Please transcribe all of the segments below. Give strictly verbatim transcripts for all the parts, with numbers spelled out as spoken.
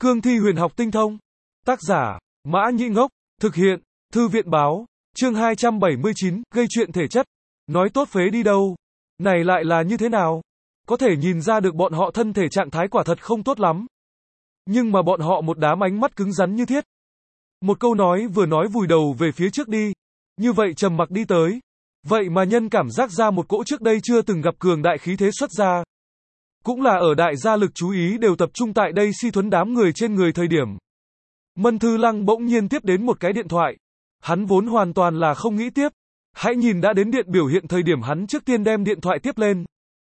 Cương thi huyền học tinh thông. Tác giả, Mã Nhĩ Ngốc. Thực hiện, Thư viện báo. Chương hai trăm bảy mươi chín, gây chuyện thể chất. Nói tốt phế đi đâu. Này lại là như thế nào? Có thể nhìn ra được bọn họ thân thể trạng thái quả thật không tốt lắm. Nhưng mà bọn họ một đám ánh mắt cứng rắn như thiết. Một câu nói vừa nói vùi đầu về phía trước đi. Như vậy trầm mặc đi tới. Vậy mà nhân cảm giác ra một cỗ trước đây chưa từng gặp cường đại khí thế xuất ra. Cũng là ở đại gia lực chú ý đều tập trung tại đây si thuấn đám người trên người thời điểm. Mân Thư Lăng bỗng nhiên tiếp đến một cái điện thoại. Hắn vốn hoàn toàn là không nghĩ tiếp. Hãy nhìn đã đến điện biểu hiện thời điểm hắn trước tiên đem điện thoại tiếp lên.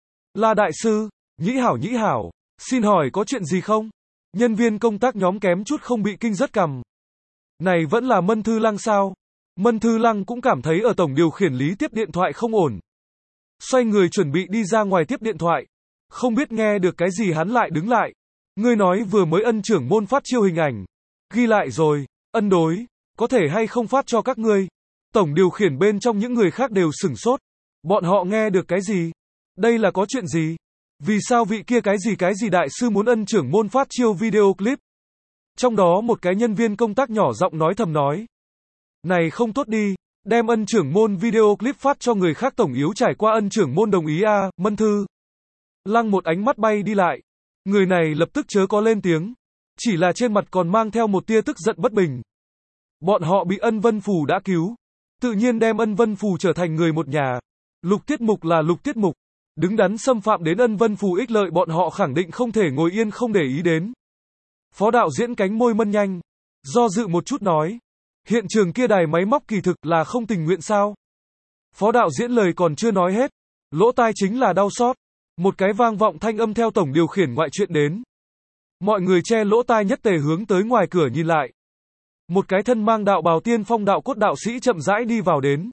Là đại sư, Nhĩ Hảo Nhĩ Hảo, xin hỏi có chuyện gì không? Nhân viên công tác nhóm kém chút không bị kinh rất cằm. Này vẫn là Mân Thư Lăng sao? Mân Thư Lăng cũng cảm thấy ở tổng điều khiển lý tiếp điện thoại không ổn. Xoay người chuẩn bị đi ra ngoài tiếp điện thoại. Không biết nghe được cái gì hắn lại đứng lại. Ngươi nói vừa mới ân trưởng môn phát chiêu hình ảnh. Ghi lại rồi, ân đối, có thể hay không phát cho các ngươi. Tổng điều khiển bên trong những người khác đều sửng sốt. Bọn họ nghe được cái gì? Đây là có chuyện gì? Vì sao vị kia cái gì cái gì đại sư muốn ân trưởng môn phát chiêu video clip? Trong đó một cái nhân viên công tác nhỏ giọng nói thầm nói. Này không tốt đi, đem ân trưởng môn video clip phát cho người khác tổng yếu trải qua ân trưởng môn đồng ý a à, Mân Thư Lăng một ánh mắt bay đi lại. Người này lập tức chớ có lên tiếng. Chỉ là trên mặt còn mang theo một tia tức giận bất bình. Bọn họ bị ân vân phù đã cứu. Tự nhiên đem ân vân phù trở thành người một nhà. Lục tiết mục là lục tiết mục. Đứng đắn xâm phạm đến ân vân phù ích lợi bọn họ khẳng định không thể ngồi yên không để ý đến. Phó đạo diễn cánh môi mân nhanh. Do dự một chút nói. Hiện trường kia đài máy móc kỳ thực là không tình nguyện sao? Phó đạo diễn lời còn chưa nói hết. Lỗ tai chính là đau xót. Một cái vang vọng thanh âm theo tổng điều khiển ngoại chuyện đến. Mọi người che lỗ tai nhất tề hướng tới ngoài cửa nhìn lại. Một cái thân mang đạo bào tiên phong đạo cốt đạo sĩ chậm rãi đi vào đến.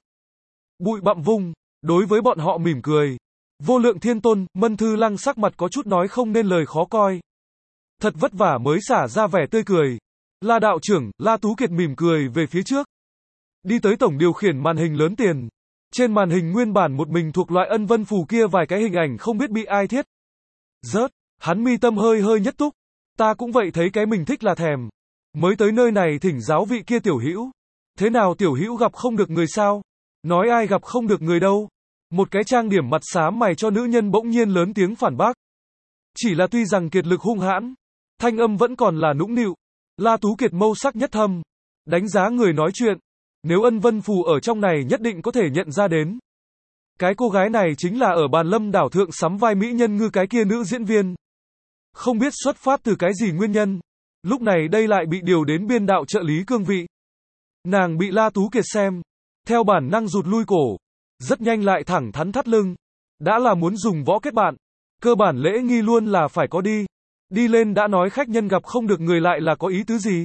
Bụi bặm vung, đối với bọn họ mỉm cười. Vô Lượng Thiên Tôn, Mân Thư Lăng sắc mặt có chút nói không nên lời khó coi. Thật vất vả mới xả ra vẻ tươi cười. La đạo trưởng, La Tú Kiệt mỉm cười về phía trước. Đi tới tổng điều khiển màn hình lớn tiền. Trên màn hình nguyên bản một mình thuộc loại ân vân phù kia vài cái hình ảnh không biết bị ai thiết. Rớt, hắn mi tâm hơi hơi nhất túc. Ta cũng vậy thấy cái mình thích là thèm. Mới tới nơi này thỉnh giáo vị kia tiểu hữu. Thế nào tiểu hữu gặp không được người sao? Nói ai gặp không được người đâu. Một cái trang điểm mặt xám mày cho nữ nhân bỗng nhiên lớn tiếng phản bác. Chỉ là tuy rằng kiệt lực hung hãn, thanh âm vẫn còn là nũng nịu. La Tú Kiệt mâu sắc nhất thâm. Đánh giá người nói chuyện. Nếu ân vân phù ở trong này nhất định có thể nhận ra đến. Cái cô gái này chính là ở bàn lâm đảo thượng sắm vai mỹ nhân ngư cái kia nữ diễn viên. Không biết xuất phát từ cái gì nguyên nhân. Lúc này đây lại bị điều đến biên đạo trợ lý cương vị. Nàng bị La Tú Kiệt xem. Theo bản năng rụt lui cổ. Rất nhanh lại thẳng thắn thắt lưng. Đã là muốn dùng võ kết bạn. Cơ bản lễ nghi luôn là phải có đi. Đi lên đã nói khách nhân gặp không được người lại là có ý tứ gì.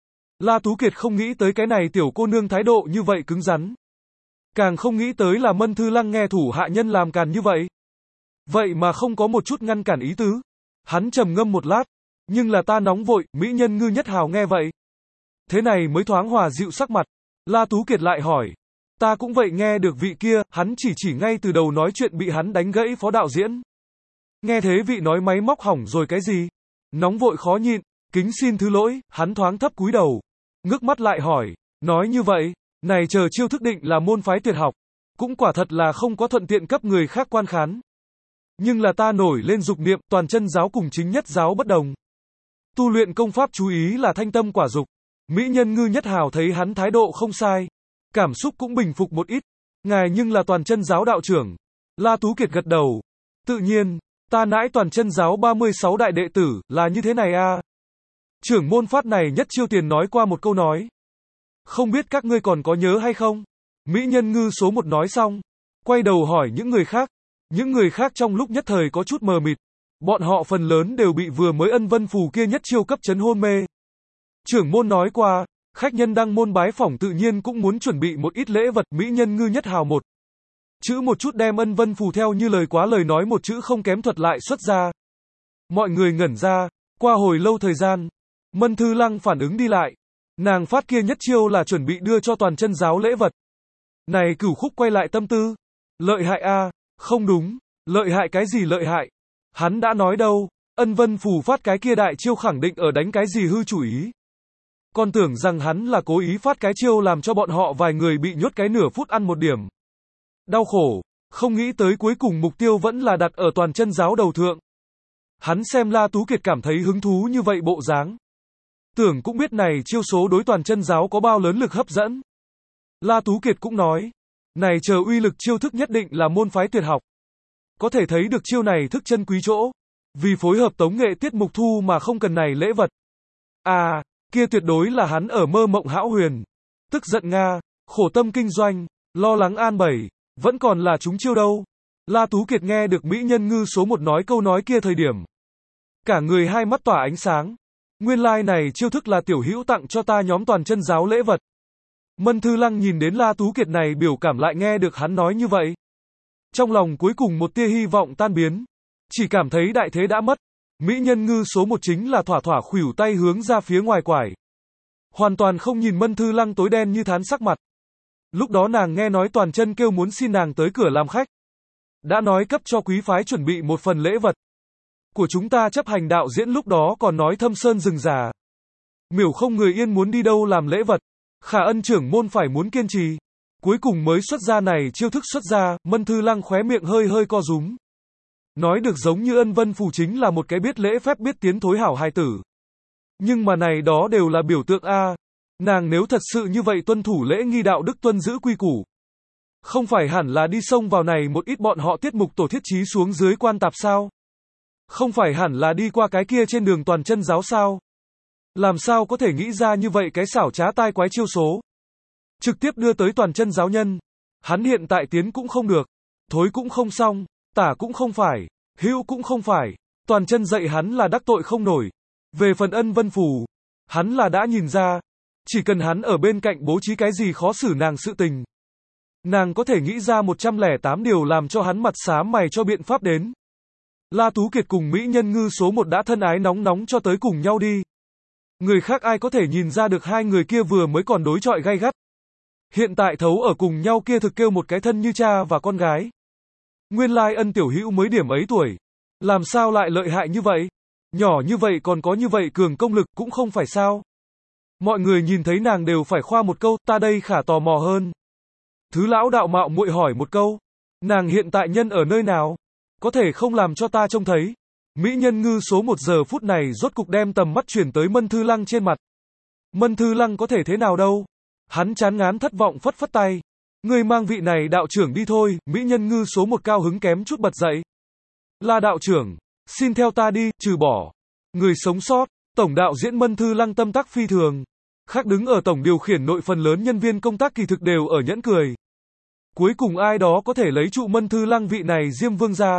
La Tú Kiệt không nghĩ tới cái này tiểu cô nương thái độ như vậy cứng rắn. Càng không nghĩ tới là Mân Thư Lăng nghe thủ hạ nhân làm càn như vậy. Vậy mà không có một chút ngăn cản ý tứ. Hắn trầm ngâm một lát. Nhưng là ta nóng vội, mỹ nhân ngư nhất hào nghe vậy. Thế này mới thoáng hòa dịu sắc mặt. La Tú Kiệt lại hỏi. Ta cũng vậy nghe được vị kia, hắn chỉ chỉ ngay từ đầu nói chuyện bị hắn đánh gãy phó đạo diễn. Nghe thế vị nói máy móc hỏng rồi cái gì? Nóng vội khó nhịn, kính xin thứ lỗi, hắn thoáng thấp cúi đầu. Ngước mắt lại hỏi, nói như vậy, này chờ chiêu thức định là môn phái tuyệt học. Cũng quả thật là không có thuận tiện cấp người khác quan khán. Nhưng là ta nổi lên dục niệm, toàn chân giáo cùng chính nhất giáo bất đồng. Tu luyện công pháp chú ý là thanh tâm quả dục. Mỹ nhân ngư nhất hào thấy hắn thái độ không sai. Cảm xúc cũng bình phục một ít. Ngài nhưng là toàn chân giáo đạo trưởng. La Tú Kiệt gật đầu. Tự nhiên, ta nãi toàn chân giáo ba mươi sáu đại đệ tử, là như thế này a. Trưởng môn phát này nhất chiêu tiền nói qua một câu nói. Không biết các ngươi còn có nhớ hay không? Mỹ nhân ngư số một nói xong. Quay đầu hỏi những người khác. Những người khác trong lúc nhất thời có chút mờ mịt. Bọn họ phần lớn đều bị vừa mới ân vân phù kia nhất chiêu cấp chấn hôn mê. Trưởng môn nói qua, khách nhân đăng môn bái phỏng tự nhiên cũng muốn chuẩn bị một ít lễ vật. Mỹ nhân ngư nhất hào một chữ một chút đem ân vân phù theo như lời quá lời nói một chữ không kém thuật lại xuất ra. Mọi người ngẩn ra, qua hồi lâu thời gian, Mân Thư Lăng phản ứng đi lại. Nàng phát kia nhất chiêu là chuẩn bị đưa cho toàn chân giáo lễ vật. Này cửu khúc quay lại tâm tư. Lợi hại a, không đúng, lợi hại cái gì lợi hại? Hắn đã nói đâu, Ân Vân Phù phát cái kia đại chiêu khẳng định ở đánh cái gì hư chủ ý. Còn tưởng rằng hắn là cố ý phát cái chiêu làm cho bọn họ vài người bị nhốt cái nửa phút ăn một điểm. Đau khổ, không nghĩ tới cuối cùng mục tiêu vẫn là đặt ở toàn chân giáo đầu thượng. Hắn xem La Tú Kiệt cảm thấy hứng thú như vậy bộ dáng. Tưởng cũng biết này chiêu số đối toàn chân giáo có bao lớn lực hấp dẫn. La Tú Kiệt cũng nói, này chờ uy lực chiêu thức nhất định là môn phái tuyệt học. Có thể thấy được chiêu này thức chân quý chỗ. Vì phối hợp tống nghệ tiết mục thu mà không cần này lễ vật. À, kia tuyệt đối là hắn ở mơ mộng hão huyền. Tức giận Nga, khổ tâm kinh doanh, lo lắng an bảy, vẫn còn là chúng chiêu đâu. La Tú Kiệt nghe được mỹ nhân ngư số một nói câu nói kia thời điểm. Cả người hai mắt tỏa ánh sáng. Nguyên lai like này chiêu thức là tiểu hữu tặng cho ta nhóm toàn chân giáo lễ vật. Mân Thư Lăng nhìn đến La Tú Kiệt này biểu cảm lại nghe được hắn nói như vậy. Trong lòng cuối cùng một tia hy vọng tan biến. Chỉ cảm thấy đại thế đã mất. Mỹ nhân ngư số một chính là thỏa thỏa khuỷu tay hướng ra phía ngoài quải. Hoàn toàn không nhìn Mân Thư Lăng tối đen như thán sắc mặt. Lúc đó nàng nghe nói toàn chân kêu muốn xin nàng tới cửa làm khách. Đã nói cấp cho quý phái chuẩn bị một phần lễ vật. Của chúng ta chấp hành đạo diễn lúc đó còn nói thâm sơn rừng già. Miểu không người yên muốn đi đâu làm lễ vật. Khả Ân trưởng môn phải muốn kiên trì. Cuối cùng mới xuất ra này chiêu thức xuất ra, Mân Thư Lăng khóe miệng hơi hơi co rúm. Nói được giống như Ân Vân Phù chính là một cái biết lễ phép biết tiến thối hảo hài tử. Nhưng mà này đó đều là biểu tượng A. Nàng nếu thật sự như vậy tuân thủ lễ nghi đạo đức tuân giữ quy củ. Không phải hẳn là đi xông vào này một ít bọn họ tiết mục tổ thiết trí xuống dưới quan tạp sao? Không phải hẳn là đi qua cái kia trên đường toàn chân giáo sao? Làm sao có thể nghĩ ra như vậy cái xảo trá tai quái chiêu số? Trực tiếp đưa tới toàn chân giáo nhân. Hắn hiện tại tiến cũng không được. Thối cũng không xong. Tả cũng không phải. Hữu cũng không phải. Toàn chân dạy hắn là đắc tội không nổi. Về phần Ân Vân Phù. Hắn là đã nhìn ra. Chỉ cần hắn ở bên cạnh bố trí cái gì khó xử nàng sự tình. Nàng có thể nghĩ ra một trăm lẻ tám điều làm cho hắn mặt xám mày cho biện pháp đến. La Tú Kiệt cùng mỹ nhân ngư số một đã thân ái nóng nóng cho tới cùng nhau đi. Người khác ai có thể nhìn ra được hai người kia vừa mới còn đối chọi gay gắt. Hiện tại thấu ở cùng nhau kia thực kêu một cái thân như cha và con gái. Nguyên lai Ân tiểu hữu mới điểm ấy tuổi. Làm sao lại lợi hại như vậy? Nhỏ như vậy còn có như vậy cường công lực cũng không phải sao. Mọi người nhìn thấy nàng đều phải khoa một câu, ta đây khả tò mò hơn. Thứ lão đạo mạo muội hỏi một câu. Nàng hiện tại nhân ở nơi nào? Có thể không làm cho ta trông thấy. Mỹ nhân ngư số một giờ phút này rốt cục đem tầm mắt chuyển tới Mân Thư Lăng trên mặt. Mân Thư Lăng có thể thế nào đâu? Hắn chán ngán thất vọng phất phất tay. Người mang vị này đạo trưởng đi thôi, mỹ nhân ngư số một cao hứng kém chút bật dậy. Là đạo trưởng, xin theo ta đi, trừ bỏ. Người sống sót, tổng đạo diễn Mân Thư Lăng tâm tác phi thường. Khác đứng ở tổng điều khiển nội phần lớn nhân viên công tác kỳ thực đều ở nhẫn cười. Cuối cùng ai đó có thể lấy trụ Mân Thư Lăng vị này Diêm Vương ra.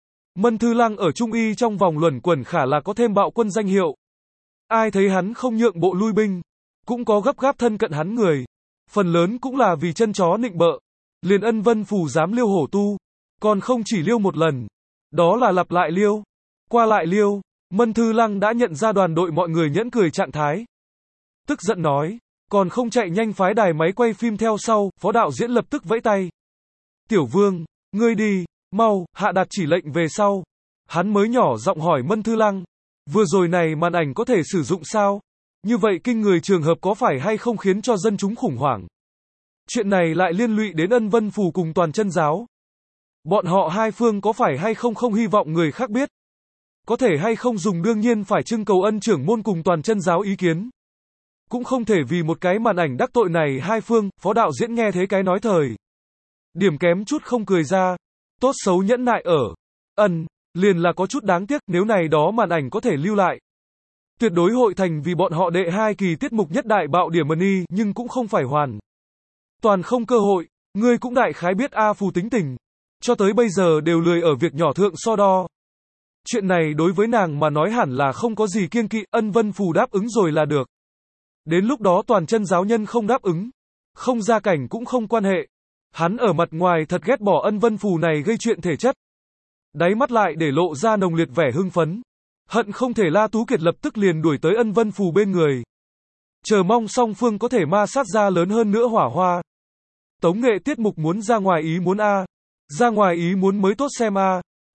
Mân Thư Lăng ở Trung Y trong vòng luẩn quẩn khả là có thêm bạo quân danh hiệu. Ai thấy hắn không nhượng bộ lui binh, cũng có gấp gáp thân cận hắn người. Phần lớn cũng là vì chân chó nịnh bợ. Liền Ân Vân Phù dám liêu hổ tu. Còn không chỉ liêu một lần. Đó là lặp lại liêu. Qua lại liêu. Mân Thư Lăng đã nhận ra đoàn đội mọi người nhẫn cười trạng thái. Tức giận nói. Còn không chạy nhanh phái đài máy quay phim theo sau. Phó đạo diễn lập tức vẫy tay. Tiểu Vương, ngươi đi. Mau, hạ đạt chỉ lệnh về sau. Hắn mới nhỏ giọng hỏi Mân Thư Lăng. Vừa rồi này màn ảnh có thể sử dụng sao? Như vậy kinh người trường hợp có phải hay không khiến cho dân chúng khủng hoảng? Chuyện này lại liên lụy đến Ân Vân Phù cùng toàn chân giáo. Bọn họ hai phương có phải hay không không hy vọng người khác biết? Có thể hay không dùng đương nhiên phải trưng cầu Ân trưởng môn cùng toàn chân giáo ý kiến. Cũng không thể vì một cái màn ảnh đắc tội này hai phương, phó đạo diễn nghe thế cái nói thời. Điểm kém chút không cười ra. Tốt xấu nhẫn nại ở. Ân, liền là có chút đáng tiếc nếu này đó màn ảnh có thể lưu lại. Tuyệt đối hội thành vì bọn họ đệ hai kỳ tiết mục nhất đại bạo điểm money nhưng cũng không phải hoàn. Toàn không cơ hội, ngươi cũng đại khái biết A Phù tính tình. Cho tới bây giờ đều lười ở việc nhỏ thượng so đo. Chuyện này đối với nàng mà nói hẳn là không có gì kiêng kỵ, Ân Vân Phù đáp ứng rồi là được. Đến lúc đó toàn chân giáo nhân không đáp ứng. Không gia cảnh cũng không quan hệ. Hắn ở mặt ngoài thật ghét bỏ Ân Vân Phù này gây chuyện thể chất. Đáy mắt lại để lộ ra nồng liệt vẻ hưng phấn. Hận không thể La Tú Kiệt lập tức liền đuổi tới Ân Vân Phù bên người. Chờ mong song phương có thể ma sát ra lớn hơn nữa hỏa hoa. Tống nghệ tiết mục muốn ra ngoài ý muốn A. Ra ngoài ý muốn mới tốt xem A.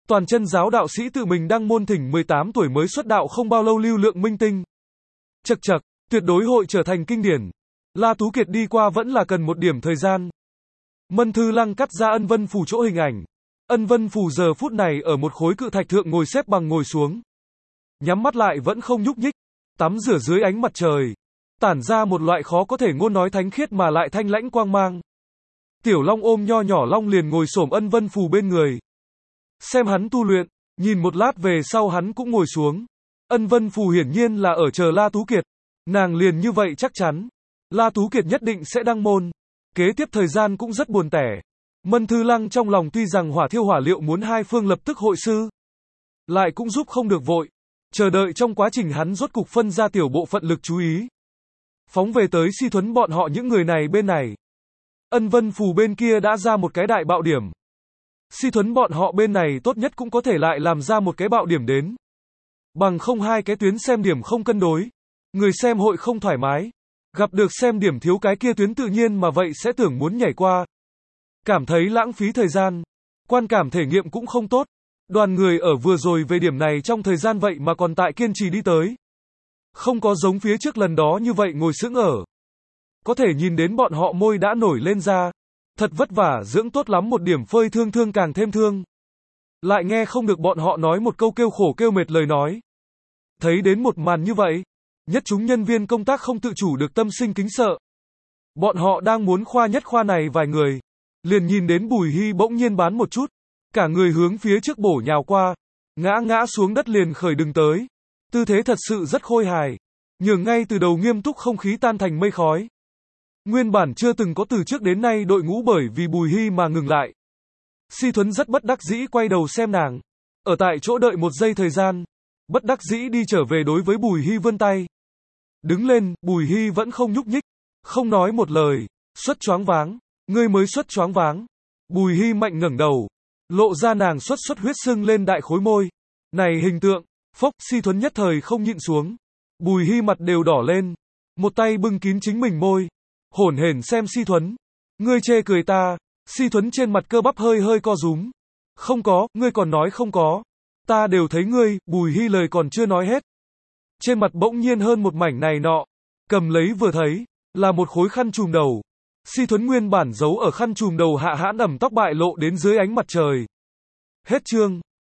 Toàn chân giáo đạo sĩ tự mình đăng môn thỉnh mười tám tuổi mới xuất đạo không bao lâu lưu lượng minh tinh. Chậc chậc, tuyệt đối hội trở thành kinh điển. La Tú Kiệt đi qua vẫn là cần một điểm thời gian. Mân Thư Lăng cắt ra Ân Vân Phù chỗ hình ảnh. Ân Vân Phù giờ phút này ở một khối cự thạch thượng ngồi xếp bằng ngồi xuống. Nhắm mắt lại vẫn không nhúc nhích. Tắm rửa dưới ánh mặt trời. Tản ra một loại khó có thể ngôn nói thánh khiết mà lại thanh lãnh quang mang. Tiểu Long ôm nho nhỏ Long liền ngồi xổm Ân Vân Phù bên người. Xem hắn tu luyện, nhìn một lát về sau hắn cũng ngồi xuống. Ân Vân Phù hiển nhiên là ở chờ La Tú Kiệt. Nàng liền như vậy chắc chắn. La Tú Kiệt nhất định sẽ đăng môn. Kế tiếp thời gian cũng rất buồn tẻ. Mân Thư Lăng trong lòng tuy rằng hỏa thiêu hỏa liệu muốn hai phương lập tức hội sư. Lại cũng giúp không được vội. Chờ đợi trong quá trình hắn rốt cục phân ra tiểu bộ phận lực chú ý. Phóng về tới Si Thuấn bọn họ những người này bên này. Ân Vân Phù bên kia đã ra một cái đại bạo điểm. Si Thuấn bọn họ bên này tốt nhất cũng có thể lại làm ra một cái bạo điểm đến. Bằng không hai cái tuyến xem điểm không cân đối. Người xem hội không thoải mái. Gặp được xem điểm thiếu cái kia tuyến tự nhiên mà vậy sẽ tưởng muốn nhảy qua. Cảm thấy lãng phí thời gian. Quan cảm thể nghiệm cũng không tốt. Đoàn người ở vừa rồi về điểm này trong thời gian vậy mà còn tại kiên trì đi tới. Không có giống phía trước lần đó như vậy ngồi sững ở. Có thể nhìn đến bọn họ môi đã nổi lên ra. Thật vất vả dưỡng tốt lắm một điểm phơi thương thương càng thêm thương. Lại nghe không được bọn họ nói một câu kêu khổ kêu mệt lời nói. Thấy đến một màn như vậy. Nhất chúng nhân viên công tác không tự chủ được tâm sinh kính sợ. Bọn họ đang muốn khoa nhất khoa này vài người. Liền nhìn đến Bùi Hy bỗng nhiên bán một chút. Cả người hướng phía trước bổ nhào qua. Ngã ngã xuống đất liền khởi đừng tới. Tư thế thật sự rất khôi hài. Nhường ngay từ đầu nghiêm túc không khí tan thành mây khói. Nguyên bản chưa từng có từ trước đến nay đội ngũ bởi vì Bùi Hy mà ngừng lại. Si Thuấn rất bất đắc dĩ quay đầu xem nàng. Ở tại chỗ đợi một giây thời gian. Bất đắc dĩ đi trở về đối với Bùi Hy vươn tay. Đứng lên, Bùi Hy vẫn không nhúc nhích. Không nói một lời. Xuất choáng váng. Ngươi mới xuất choáng váng. Bùi Hy mạnh ngẩng đầu. Lộ ra nàng xuất xuất huyết sưng lên đại khối môi. Này hình tượng. Phốc, Si Thuấn nhất thời không nhịn xuống. Bùi Hy mặt đều đỏ lên. Một tay bưng kín chính mình môi. Hổn hển xem Si Thuấn. Ngươi chê cười ta. Si Thuấn trên mặt cơ bắp hơi hơi co rúm. Không có, ngươi còn nói không có. Ta đều thấy ngươi, Bùi Hy lời còn chưa nói hết. Trên mặt bỗng nhiên hơn một mảnh này nọ. Cầm lấy vừa thấy. Là một khối khăn trùm đầu. Si Thuấn nguyên bản giấu ở khăn trùm đầu hạ hãn ẩm tóc bại lộ đến dưới ánh mặt trời. Hết chương.